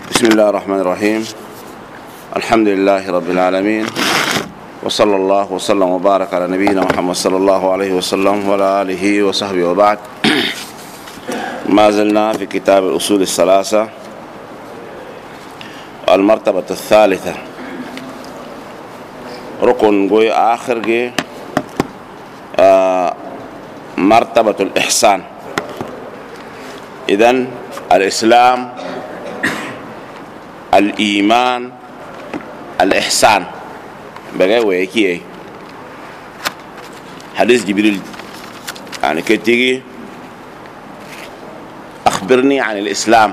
بسم الله الرحمن الرحيم. الحمد لله رب العالمين، وصلى الله وسلم وبارك على نبينا محمد صلى الله عليه وسلم وعلى آله وصحبه وبعد. ما زلنا في كتاب الأصول الثلاثة المرتبة الثالثة ركن قوي آخر قوي مرتبة الإحسان. إذن الإسلام، الإيمان، الإحسان بقى ويكي حديث جبريل يعني كتيجي أخبرني عن الإسلام،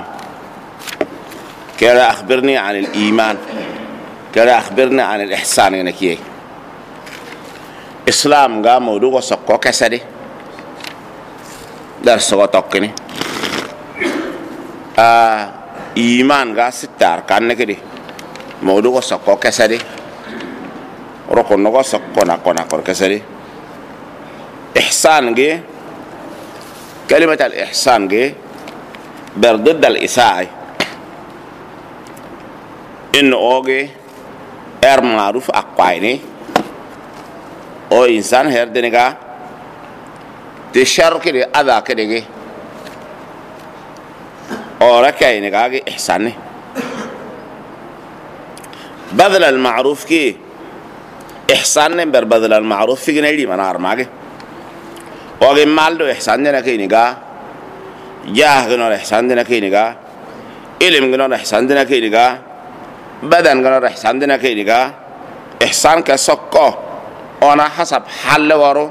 كذا أخبرني عن الإيمان، كذا أخبرني عن الإحسان. يعني كي إسلام قام موضوع سكوا كسره درس وتقني إيمان قا ستار كان كده موضوع سكوا كسره ركن نقول سكوا نكون كسره. إحسان جه كلمة الإحسان جه بردد الإساءة، إنه أوجي معروف أقويني أو إنسان هردنيكا تشارك كده أذا كده أو ركاينيكا إحساني بدل المعروف كي إحسان بدل المعروف في جنيدي منار ماجي أوجي مالدو إحسان دنا كينيكا جاه جنور إحسان دنا كينيكا علم جنور إحسان دنا كينيكا بدن جنور إحسان دنا كينيكا إحسان كسكو أنا حسب حل ورو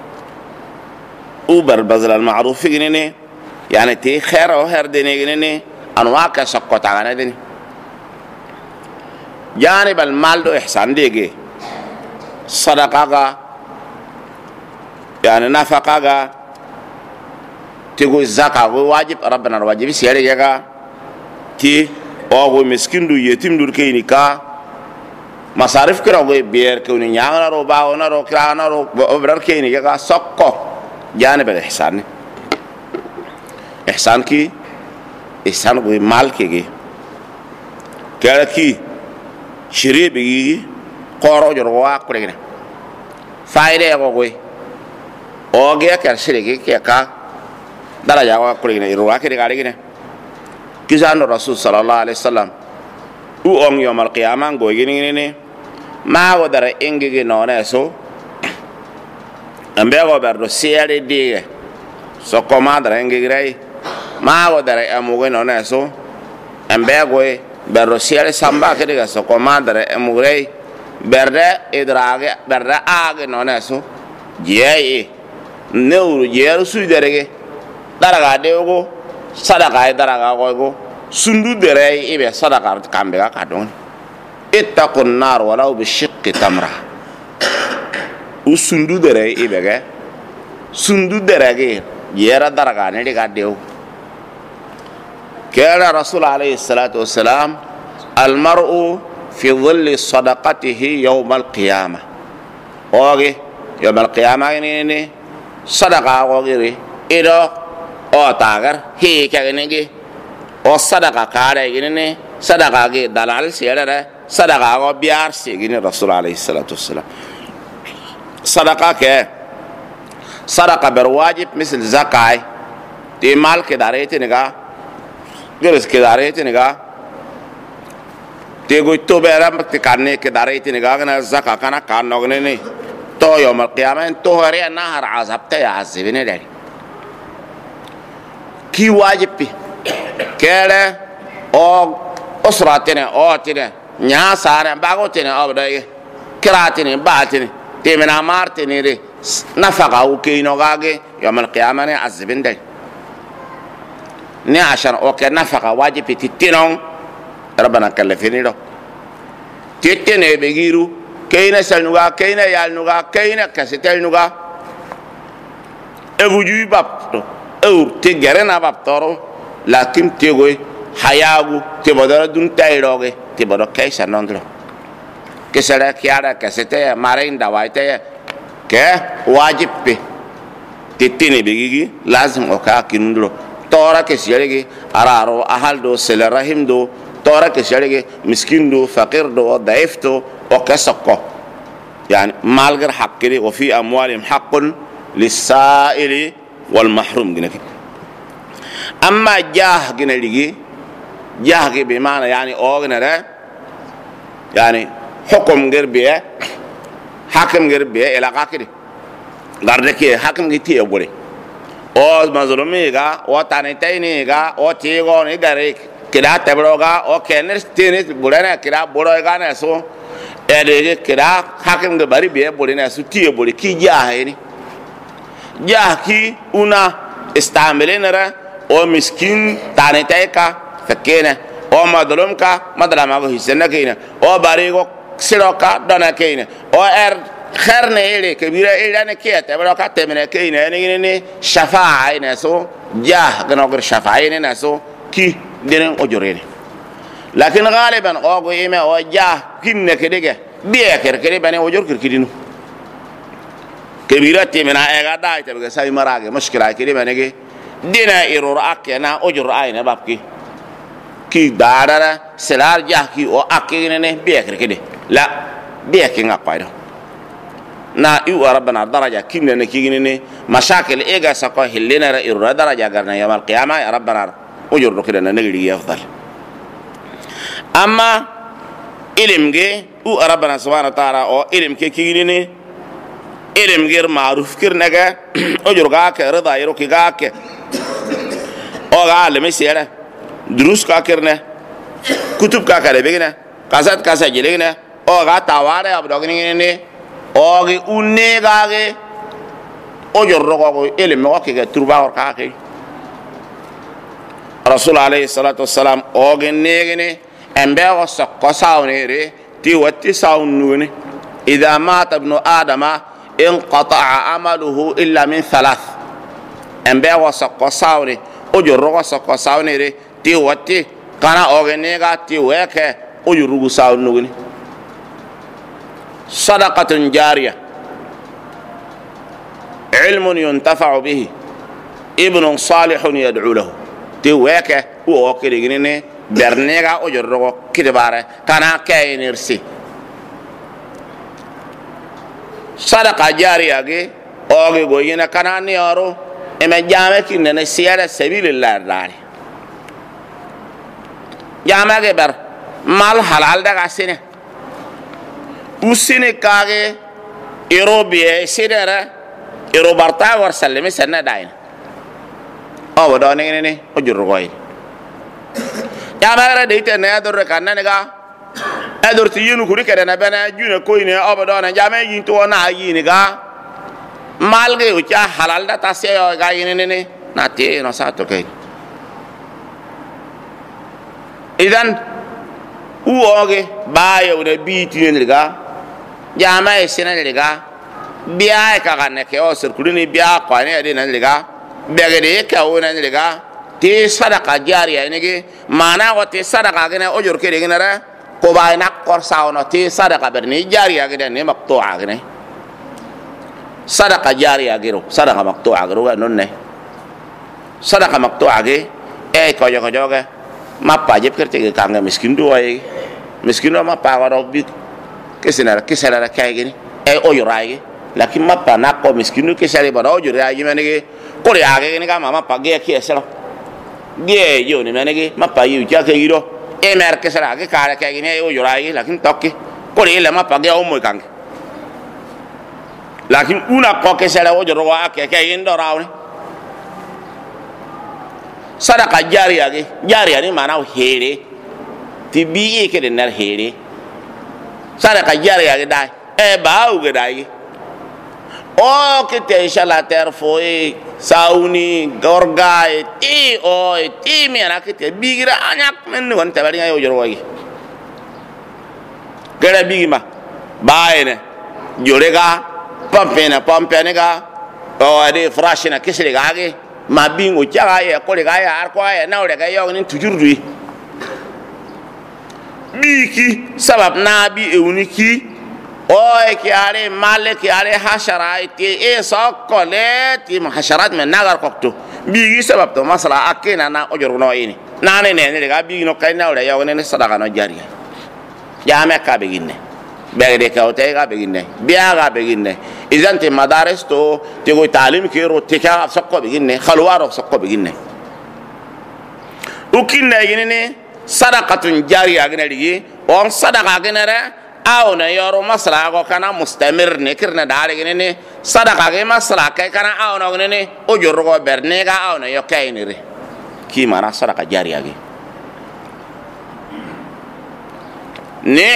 أوبر بدل المعروف في جنيني يعني تي خير أو هر دني جنيني أنواع كسكو تعانا دني جانب المال دو إحسان ديجي صدقة يعني نفقة تقول زكاة واجب ربنا الواجب سيارة تي أو مسكين دو يتيم دو كينيكا مصاريف كرا بير كوني نيانا رو باونا رو كرانا رو أبرر كينيكا سكو جانب الإحسان. إحسان كي إحسان قوي مال كي كلا كي شري بيجي قارو جروا كلنا فايدة قوي أوجي كرشري كي كا دلا جاوا كلنا يروح كده كارينا كيزان الرسول صلى الله عليه وسلم وأم يوم القيامة قوي جنيني ما قدر إنجي نونسو أمبي قدر سياري دي سكو ما در إنجي راي ما قدر أموغي نونسو أمبي قوي برسياري سامبا كده سكو ما در أموغي برده إدراغي برده آغي نونسو جيائي نورو جيارو سوي درغي درغا ديوغو صدقاء درغا قويغو سندو درغي إبه صدقاء كامبيغا كادون اتقوا النار ولو بالشق تمرة وسندو درغي إبه سندو درغي جيارا درغا ندغا ديو. كان رسول عليه الصلاة والسلام المرء في ظل صدقته يوم القيامة أوغي يوم القيامة يعني صدقة أوغي إذا أو تاغر هي كأنه أو صدقة كاره يعني صدقة دلال سيرة صدقة أو بيار سيجين الرسول عليه الصلاة والسلام. صدقة كه صدقة برواجب مثل زكاة تمال كداريتي نجا جلس كداريتي نجا تيجي تو بيرام تكاني كداريتي نجا كنا زكاة كنا كان نغني تو يوم القيامة تو هري نهر عذاب تيا عذابين ده كي واجب بي كله أو أسرتنا أو تنا نيا سارة باغوتنا أو بداية كراتنا باتنا تمنا مارتنا ده نفقة وكينو غاجي يوم القيامة عذابين ده ني عشان أوكي نفقة واجب تتنون ربنا كلفني له تتنى بيجيرو كينا سلنوغا كينا يالنوغا كينا كستلنوغا أبوجي بابتو أو تجرنا بابتورو لكن تيجي حياغو تبادر دون تايروغي تبادر كيسا نندلو كسر كيارا كستة مارين دوايتة كه واجب بي تتنى بيجي لازم أوكا كيندلو تو tora ke sirege araro ahal do sel rahim do tora ke sirege miskin do faqir do daif do o kasakko yani malgar haqqi wa fi amwalihim haqqun lis-sa'ili wal mahrum ginaki amma jah ginaligi jah ge be mana yani o ginara yani hukum gerbe hakim gerbe ila qakidi garde ke hakim gi tiye bore o mazlumi ga o tanitaini ga o tigo ni gare kida tabro ga o kener tini burana kida boro ga na so ede kida hakim ge bari be bore na su tiye bore ki jahini jahki una istamelenera o miskin tanitai ka fakena o madlum ka madlama go hisena kina o bari go siroka dona kina o خرنا إلي كبيرة إلي أنا كيت أبغى كاتة من كينا يعني شفاعة ناسو جاه كنوكر شفاعة ناسو كي دينن أجورين لكن غالبا أقول إيمه أو جاه كم نكديه بيأكر كده بني أجور كركدينه كبيرة تيمنا إعادة تبغى ساي مراجع مشكلة كده بني كي دينا إيرور أكينا أجور أينا بابكي كي دارا سلار جاه كي أو أكينا بيأكر كده لا بيأكين أقايده na iwa rabbana daraja kinne ne kigini mashakil ega sako hillena ra irra daraja garna yamal qiyama ya rabbana ujur rukida na nagri afdal amma ilim ge u rabbana subhanahu wa ta'ala o ilim ke kigini ilim gir ma'ruf kirnaga ujur ga ke rida yiro ki ga ke o ga alimi sira durus ka kirne kutub ka kale begina kasat ka sajilina o ga taware abdogni ne ogi unegage ojo rogo eleme o ke turba or kaake rasul alayhi salatu wassalam ogi negene embe o sokko sawnere ti watti sawnuni idha mata ibnu adama inqata'a amaluhu illa min thalath embe o sokko sawne ojo rogo sokko sawnere ti watti kana ogi nega ti weke ojo rugu sawnuni صدقة جارية علم ينتفع به ابن صالح يدعو له تويك هو كريغني برنيغا اوجرغو كدباره كانا كاينرسي صدقة جارية جي اوغي غوينا كانا نيارو اما جامع كنن سيادة سبيل الله داري جامع بر مال حلال دغا سينه usine kage erobie sidera erobarta war salleme sanna daina aw do ne o jurgoy ya magara de ite ne ador kanna ne ga ador ti yinu kuri kada na bana juna ko ine aw do na jame yin to na yini ga malge o cha halal da ta se ga yini ne na te no sa to kai idan uoge baye o de biti ne ga jama e sina liga biya ka ganne ke o sirkulini biya ko ne de nan liga bege de ka o nan liga ti sadaqa jariya ne ge mana wa ti sadaqa gene o jor ke de gene ra ko bay nak kor sawno ti sadaqa berni jariya ge ne maqtu'a gene sadaqa jariya gero sadaqa maqtu'a gero non ne sadaqa maqtu'a ge e ko joge mappa jep kerte ge kanga miskin do ay miskin do mappa wa bi kesena kay gini e o yoraage lakin mappa nakko miskinu kesale bana o yoraage menege ko yaage gini ga mama page ki eselo ge yo ni menege mappa yu ja ke giro e mer kesala ge kare kay gini o yoraage lakin tokki ko le mappa ge o moy kang lakin una ko kesala o yorwa ke kay indo rawni sadaqa jariya ge jariya ni mana o here tibi ke den nar here sadaqa jariya ge dai e baaw ge dai o ke te inshallah ter foi sauni gorgae ti o ti mi ana ke te bigira anyak men won tabari yo jor wagi gara bigima baene jorega pompene ga o ade frashina kesle gage ma bingo chaga ye ko le ga ya ar ko ya na o le ga yo ni tujurdu biki sabab nabi euniki o ki ale male ki ale hashara ti e sokole ti hasharat men nagar kokto bigi sabab to masala akena na ojor no ini na ne ne ga bigi no kayna wala ya wona sadaqa no jariya ya me ka beginne begde ka o te ga beginne biya ga beginne idan te madaris to te go talim ke ro te ka sakko beginne khalwaro sakko beginne ukinna yinene sadaqatun jariya gina ligi on sadaqa gina ra awna yoro masala go kana mustamir ne kirna dare gina ne sadaqa ge masala kai kana awna gina ne o jorgo berne ga awna yo kayni re ki mana sadaqa jariya ge ne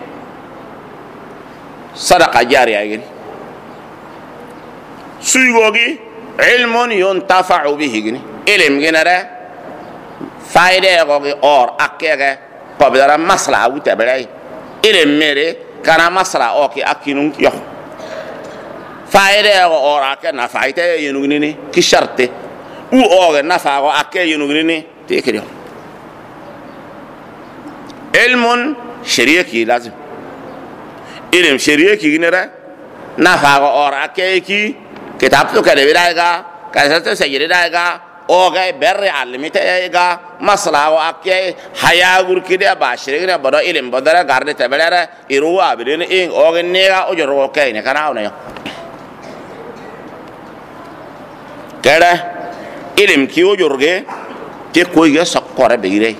sadaqa jariya ge suygogi ilmun yuntafa'u bihi gini ilm gina ra faide go or akege pabdara masla wuta beray ile mere kana masla o ki akinun yo faide go or akege na faide yenugini ni ki sharte u o na fa go akege yenugini ni te kedi ilmun shariyaki lazim ilm shariyaki ginera na fa go or akege ki kitab to kade bidaiga kasata sajide daiga oga berre alimite ga masla wa akke haya gurkide bashire bodo ilim bodara garde tabelere iru abidin in oga nega ojoro kayne kana ona yo kera ilim ki ojorge te koyge sakkore beire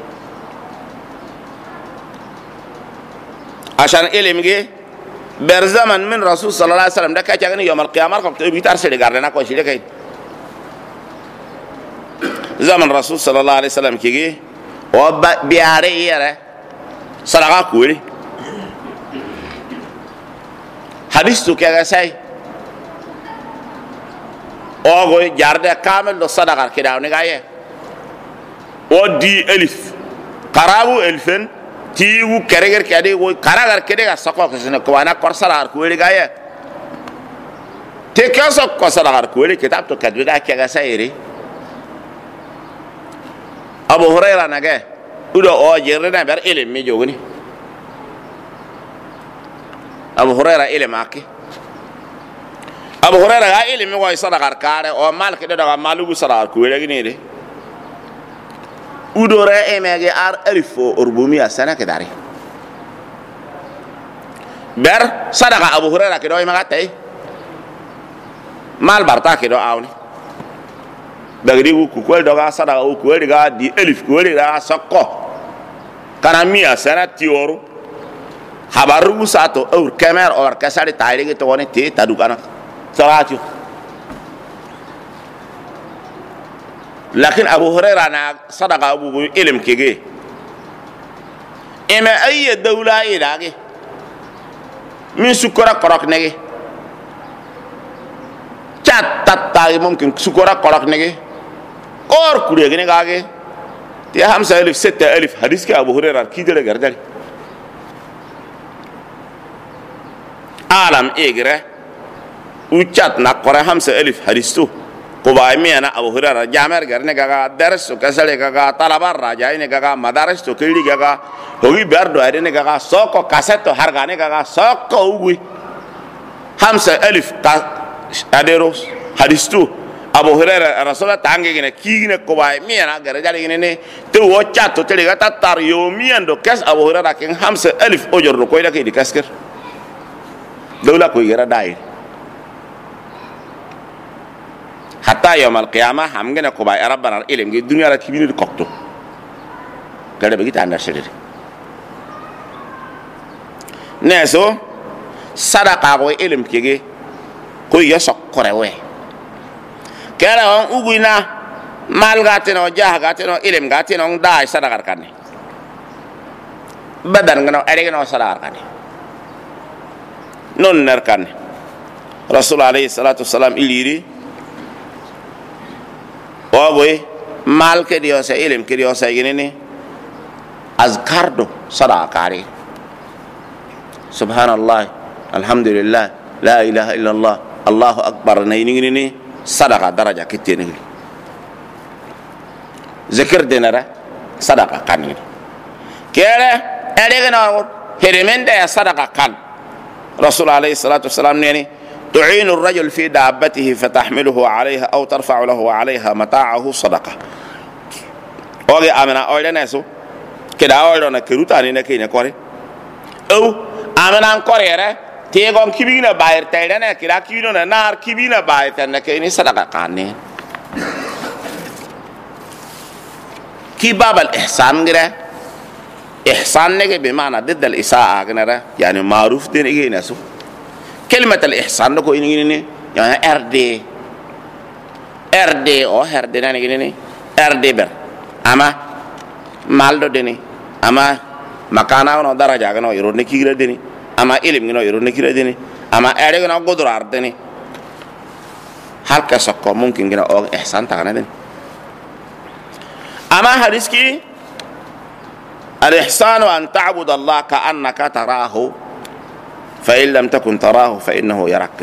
ashan ilim ge ber zaman min rasul sallallahu alaihi wasallam da ka jagani yawm al qiyamah ko te bitar sele garde na ko shile kay zaman rasul sallallahu alaihi wasallam kigi o biare yere sadaqa kuuri hadis tu kaga say o go jarde kamel do sadaqa kidaw ni gaye o di elif qarabu elfen tiwu kereger kade go karagar kede ga sako ko sene ko wana kor sadaqa kuuri gaye te kaso ko sadaqa kuuri kitab to kadwe ga kaga sayri Abu Hurairah nage udo o jirre na ber ilim mi jogni Abu Hurairah ilim akki Abu Hurairah ga ilim mi way sadaqa kare o mal ke do ga malugu sadaqa ku wele gini de udo re emege ar alif urbumiya sana ke dari ber sadaqa Abu Hurairah ke do ma gatay mal barta ke do awni dagri ku ko do ga sadaqa ku wele ga di alif ku wele ga sakko kana miya sana tioro habaru sato or kamer or kasari tayri to woni te tadukana salatu lakin Abu Hurairah na sadaqa abu ilm kege ema ay dawla ilage min sukura korok nege chat tatta mumkin sukura korok nege or kure gene gage te hamsa alif 6000 hadis ke Abu Hurairah ki dele gardari alam egre uchat na kore hamsa alif hadis tu ko bay miana Abu Hurairah jamer garne gaga dars to kasale gaga talabar raja ine gaga madaris to kili gaga hogi berdo ade gaga soko kaseto hargane gaga soko ugui hamsa alif aderos hadis tu Abu Hurairah Rasulullah tangi gine kigine ko bay miana gara jali gine ne te wo chat to tele gata tar yo miando kes Abu Hurairah ken hamsa alif ojor ko ida ke di kasker dawla ko yara dai hatta yawm al qiyamah hamgene ko bay rabbana ilm gi dunya la tibini kokto gada begi tanda sedere neso sadaqa ko ilm kege ko yasok korewe kera on uguina mal gateno jah gateno ilm gateno dai sadaqa kanne badan ngano erego sadaqa kanne non ner kanne rasul alayhi salatu wassalam iliri oboy mal ke dio sa ilm ke dio sa yene azkardo sadaqa kare subhanallah alhamdulillah la ilaha illallah allahu akbar nayni sadaqa daraja kitene zikr denara sadaqa kan kere erege no heremende sadaqa kan rasul alayhi salatu wasalam neni تعين الرجل في دابته فتحمله عليها أو ترفع له عليها متاعه صدقة أوكي أمنا أولا نسو كده أولا نكروتاني نكيني كوري أو أمنا كوري تيغم كبيرة باير تايدنا كده كبيرة نار كبيرة باير تايدنا كيني صدقة قاني كي باب الإحسان كده إحسان نجي بمعنى ضد الإساءة كده يعني معروف دين إيه نسو كلمة الإحسان لكو إني يعني RD أو RD ناني كده RD بر أما مالدو ديني أما مكانا ونو درجة كنو يرون كيرا ديني أما إلم كنو يرون كيرا ديني أما RD كنو قدر أردني هل كسكو ممكن كنا أو إحسان تاعنا ديني أما حديث كي الإحسان أن تعبد الله كأنك تراه فإن لم تكن تراه فإنه يراك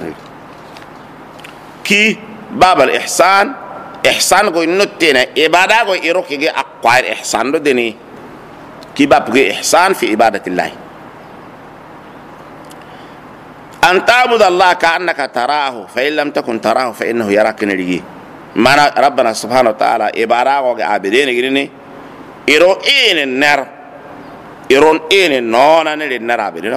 كي باب الإحسان إحسان كو نوتينا إبادة كو إيروكي أقوار إحسان دو ديني كي باب كي إحسان في عبادة الله أن تعبد الله كأنك تراه فإن لم تكن تراه فإنه يراك نريجي ما ربنا سبحانه وتعالى إبادة كو عابدين جريني إيرو إين النار إيرون إين النونا نري النار عابدين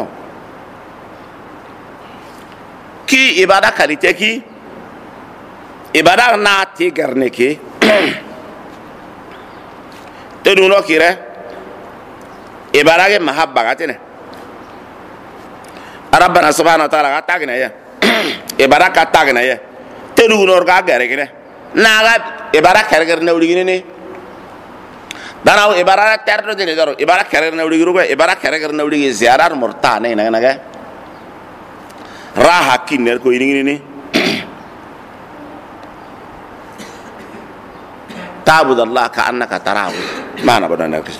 كي إبادة كاريتي كي إبادة ناتي كرنيكي تدونو كيره إبادة محبة كاتنه ربنا سبحانه وتعالى كاتاكنا يا إبادة كاتاكنا يا تدونو ركا كرنيكي ناغا إبادة كرنيكي نوليكي داناو إبادة تردو ديني دارو إبادة كرنيكي نوليكي روكا إبادة كرنيكي نوليكي زيارة مرتانة نغا راها كينر كو ينيني تعبد الله كأنك تراه ما أنا بدنا نركز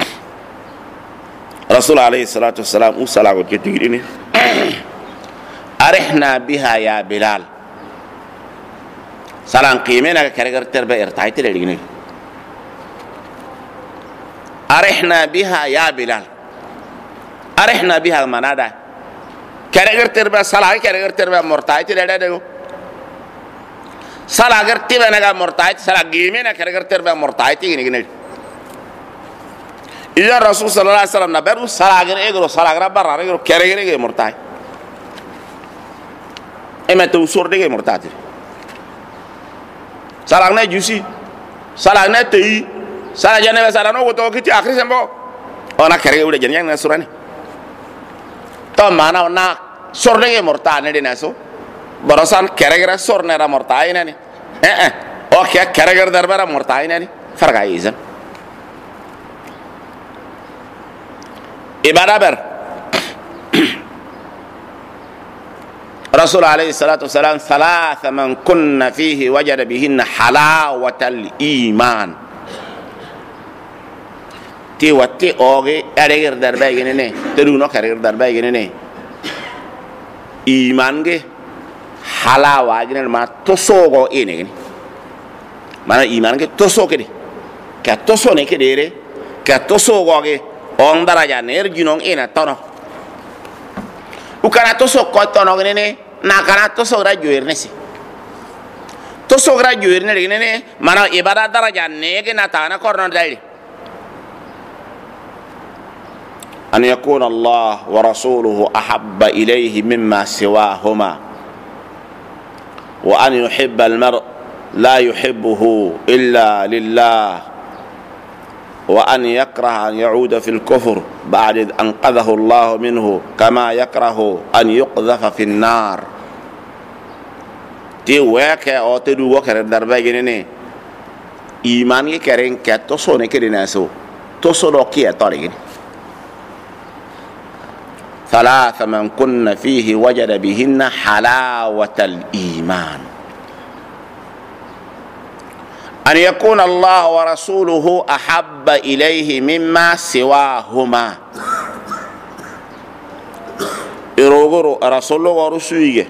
رسول عليه الصلاة والسلام وصلاة كتيرين أرحنا بها يا بلال سلام قيمنا كرجر تربى ارتايت للجنين أرحنا بها يا بلال أرحنا بها منادا كرجر تربى سلام كرجر تربى مرتايت للجنين salah gerti bana ga mortait salah gimena kira gerti ba mortait gini iya Rasul sallallahu alaihi wasallam na beru salah ger egro salah ger barra egro kira ge mortait emetu usur de ge mortait salah na jusi salah na tei salah jane ba salah no goto kiti akhir sembo ona kira ge udah jane na surani to mana na sur de ge mortait ne naso barasan kira-kira sor nera mortai nani oke kira-kira darbara mortai nani farga izan ibadah ber Rasul alaihi salatu wasalam thalatha man kunna fihi wajada bihinna halawatal iman ti watti oge kira-kira darba gini ne teruno kira-kira darba gini ne iman ge halawa gini mana tosogo ini gini mana iman ke toso kedi ka toso ne kedere ka tosogo ge on daraja ner ginong ina tono ukana toso ko tono gini ne na kana toso graduer nesi toso graduer ne gini ne mana ibadah daraja ne gina tana korno dali an yakuna Allah wa rasuluhu ahabba ilayhi mimma siwahuma وأن يحب المرء لا يحبه إلا لله وأن يكره أن يعود في الكفر بعد إذ أنقذه الله منه كما يكره أن يقذف في النار تي ويك أو تدو وكر الدربة جنني إيماني كرين كتوسوني كريناسو توسونو كي أطارين ثلاث من كن فيه وجد بهن حلاوة الإيمان أن يكون الله ورسوله أحب إليه مما سواهما إروغرو رسول ورسوله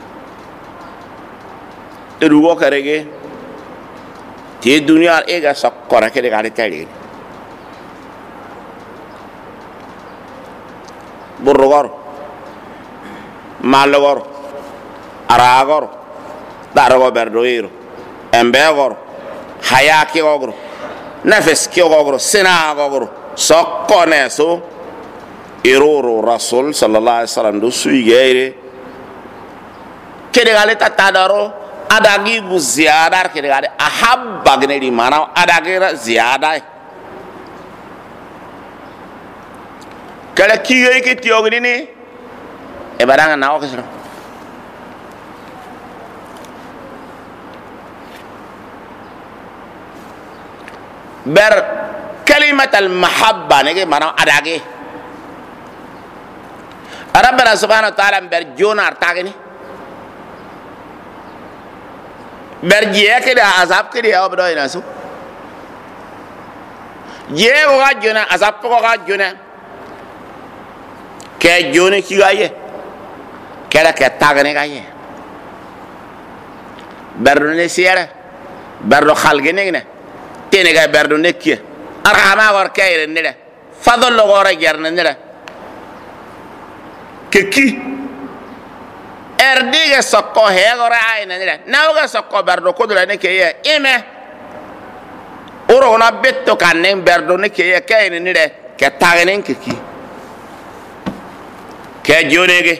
إروغو كريجي تي الدنيا إيجا سكرة كده قاعدة تالين برغر مالغر aragor darago berdoiro embegor hayaki ogro nafes ki ogro sina ogro sokkone so iruru rasul sallallahu alaihi wasallam do suigere kede gale tatadaro adagi gu ziyadar kede gale ahabba gnedi mana adagira ziyada kala kiye ki tiogni ni e badanga nawo kesro ber kalimat al mahabba nege mana adage rabbana subhanahu wa ta'ala ber jona artagini ber jiye ke da azab ke da obdo ina su je ko ga jona azab ko ga jona ke joni ki gaye kala ke tagani gaye berdo ne siara berdo khalgene ne tene ga berdo ne ki arama war kayre ne da fadol lo gora gerne ne da ke ki erdige sokko hegora ayna ne da nawga sokko berdo ko dula ne ke ye ime oro na betto kanne berdo ne ke ye kayne ne da ke tagane ke ki ke jonege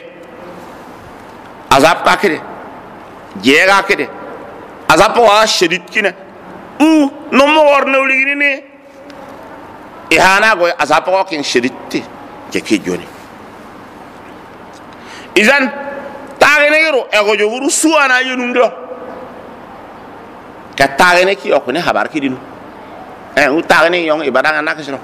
azab kakide jega kide azab wa shadid kina no mo war no ligini ne ihana go azab ko kin shadid ke ki joni izan tagene yoro e go joguru suana yunum do ka tagene ki okune habar kidinu u tagene yong ibadanga nakisno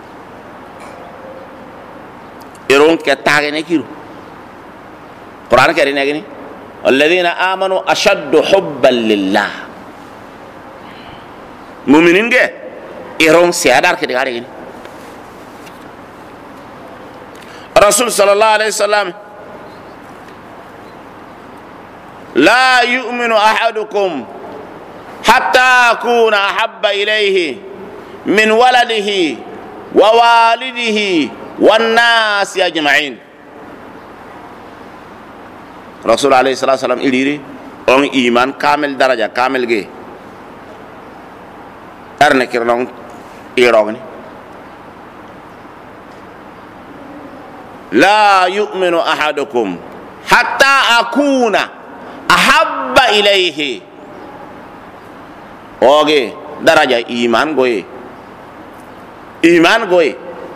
iron ke tagene kiru Quran kari nagini alladhina amanu ashaddu hubban lillah mu'minin ge iron siadar ke digari gini Rasul sallallahu alaihi wasallam la yu'minu ahadukum hatta akuna ahabba ilayhi min waladihi wa walidihi wan nas ajma'in Rasul alaihi wasallam iliri on iman kamil daraja kamil ge arne kirlong irogni la yu'minu ahadukum hatta akuna ahabba ilayhi oge daraja iman goye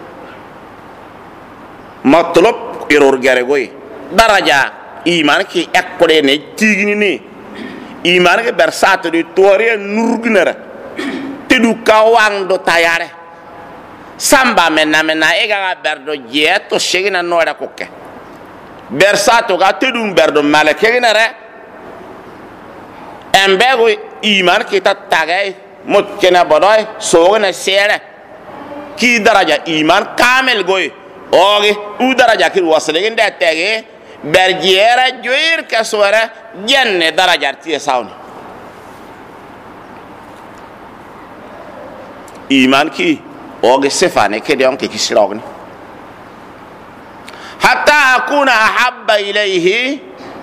matlub iror gare goye daraja iman ki ekkore ne tigini ne iman ke bersato di tore nurgnara tedu kawang do tayare samba menna ega berdo jeto shegina nora kokke bersato ga tedu berdo malakegina re embego iman ki tatagay mutkena bodoy sogna sere ki daraja iman kamel goy oge u daraja ki waslegen de tege berjera joir kaswara janne daraja ti sawni iman ki oge sefane ke de on ke kisrogni hatta akuna ahabba ilayhi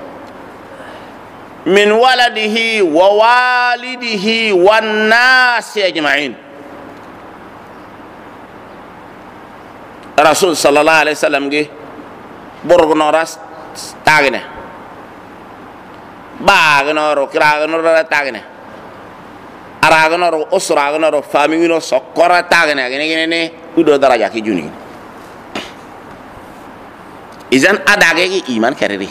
min waladihi wa walidihi wan nas ajma'in Rasul sallallahu alaihi wasallam ge borgono ras tagne bagno kragno tagne aragno usragno famino sokora tagne gene udo daraja ki juni izan adage ki iman kareri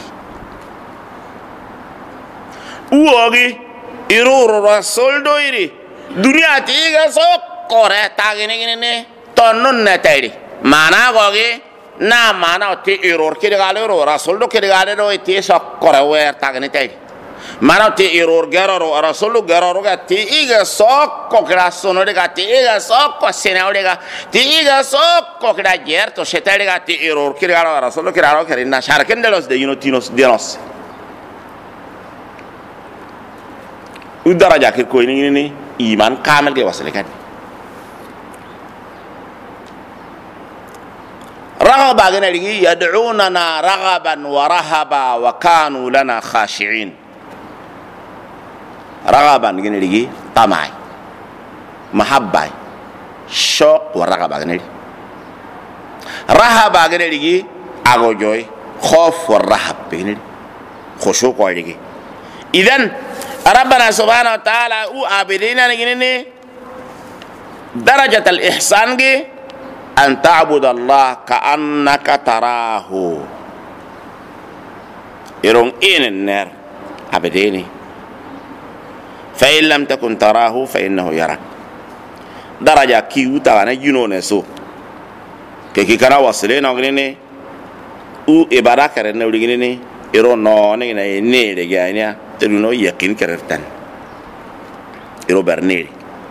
uogi iruru rasul doiri dunia tiga sokora tagne gene tonnon na tayri mana gogi na mana ti error ke galero rasul do ke galero ti sokkore wer tagne tay mana ti error gararo rasul gararo ga ti iga sokko krasono de ga ti iga sokko senao de ga ti iga sokko kra gerto setare ga ti error ke galero rasul ke galero ke na sharken de los de inotinos de nos udaraja ke ko ni iman kamel ge wasale kan باغنا لغي يدعوننا رغبا ورهبا وكانوا لنا خاشعين رغبا لغي طمع محبة شوق ورغبة لغي رهبا لغي أغوجوي خوف والرهب لغي خشوع لغي إذن ربنا سبحانه وتعالى عابدين لغي درجة الإحسان أن تعبد الله كأنك تراه يرون إن النار عبديني فإن لم تكن تراه فإنه يراك درجة كيو تانا جنون سو كي كنا وصلين أغنيني أو إبارة كرنا ولغنيني يرون نوني ني لغانيا تلونو يقين كررتان يرو برنيري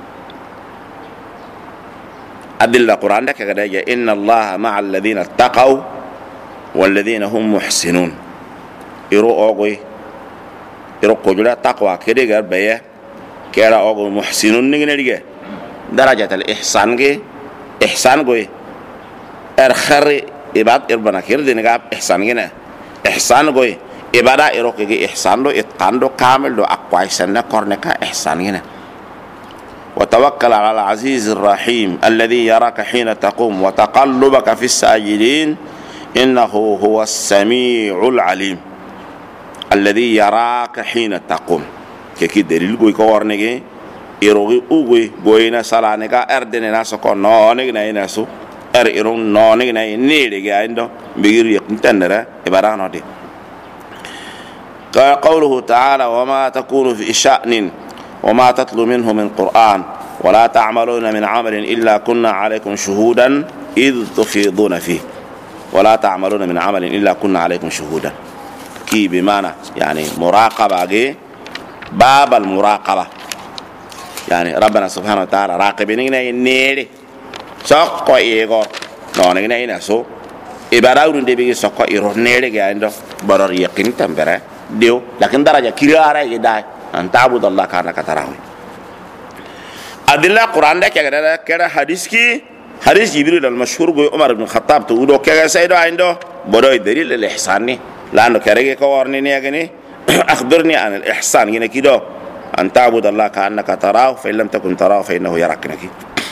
أدل القرآن ده كذا إن الله مع الذين اتقوا والذين هم محسنون يرو أوغي يرو كجلا تقوى كده غير بيه كلا أوغي محسنون نيجي درجة الإحسان جي إحسان جوي أرخر إباد إربنا كير دينغاب إحسان جينا إحسان جوي إبادة يرو كي إحسان لو إتقان لو كامل لو أقوى سنة كورنكا إحسان جينا وتوكل على العزيز الرحيم الذي يراك حين تقوم وتقلبك في الساجدين إنه هو السميع العليم الذي يراك حين تقوم كي دليل كوي كورنيجي إيروغي أوغي غوينا سالانيكا أردنا سكون نونيك نايناسو إيرون نونيك ناي نيريجي عندو بيجي يقتندرا إبراهيم دي قوله تعالى وما تكون في شأن وما تتلو منه من قرآن ولا تعملون من عمل إلا كنا عليكم شهودا إذ تفيضون فيه ولا تعملون من عمل إلا كنا عليكم شهودا كي بمعنى يعني مراقبة باب المراقبة يعني ربنا سبحانه وتعالى راقبين نيري سوكو إيغور نونينا ينسو إبراهيم دي بيجي سوكو إيرو نيري عنده برر يقين تنبرة ديو لكن درجة كيرارة يداي أن تعبد الله كأنك تراه أدلة القرآن ده كذا حديث جبريل المشهور جو عمر بن الخطاب تقوله كذا سيدو عنده بدو دليل الإحسان لأنه كرجع كوارني نيجني أخبرني عن الإحسان هنا كده أن تعبد الله كأنك تراه فإن لم تكن تراه فإنه يراك نكي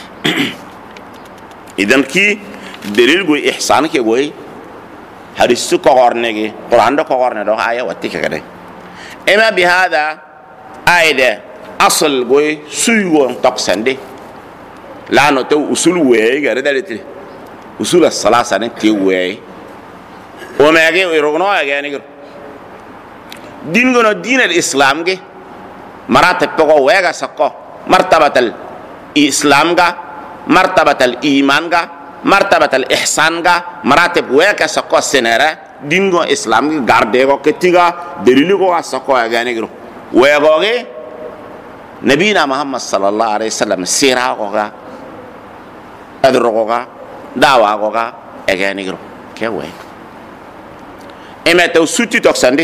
إذن كي دليل جو إحسان كي جوي حديث كوارني القرآن ده كوارني ده آية واتيك كده إما بهذا آية أصل جوي سويون تقصندي لأنه تو أصول وعي غير ذلك أصول الثلاثة نتي وعي وما يجي يرغنا يجي نقول ديننا دين الإسلام جي مراتب بقى وعي سكوا مرتبة الإسلام جا مرتبة الإيمان جا مرتبة الإحسان جا مراتب وعي سكوا سنرة ديننا الإسلام جي غاردة كتيجا دليلوا سكوا يجي نقول وعي نبينا محمد صلى الله عليه وسلم سيرا غوغا أدرغوغا دعوة غوغا أجاني غرو كيوي إما توسوتي تكسندي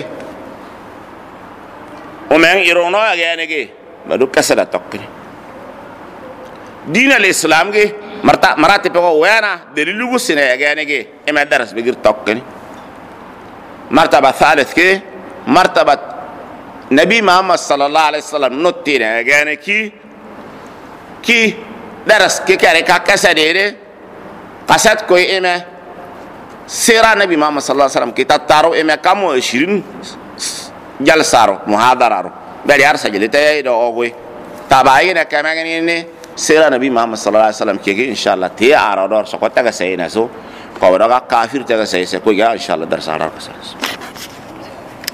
ومن إيرونو أجاني جي بدو كسر تكني دين الإسلام جي مراتب بقى ويانا دليلو سنة أجاني جي إما درس بيجر تكني مرتبة ثالث كي مرتبة نبي محمد صلى الله عليه وسلم نوتينا يعني كي درس كي كاريكا كساديري قصد كوي إما سيرا نبي محمد صلى الله عليه وسلم كي تتارو إما كامو 20 جلسارو محاضرارو بل يارسا جلتا يدو أوغوي تابعينا كمان إني سيرا نبي محمد صلى الله عليه وسلم كي إن شاء الله تي عرض سقطة كسينا سو قوة كافر تكسيسة كوي إن شاء الله درس عرض كسيس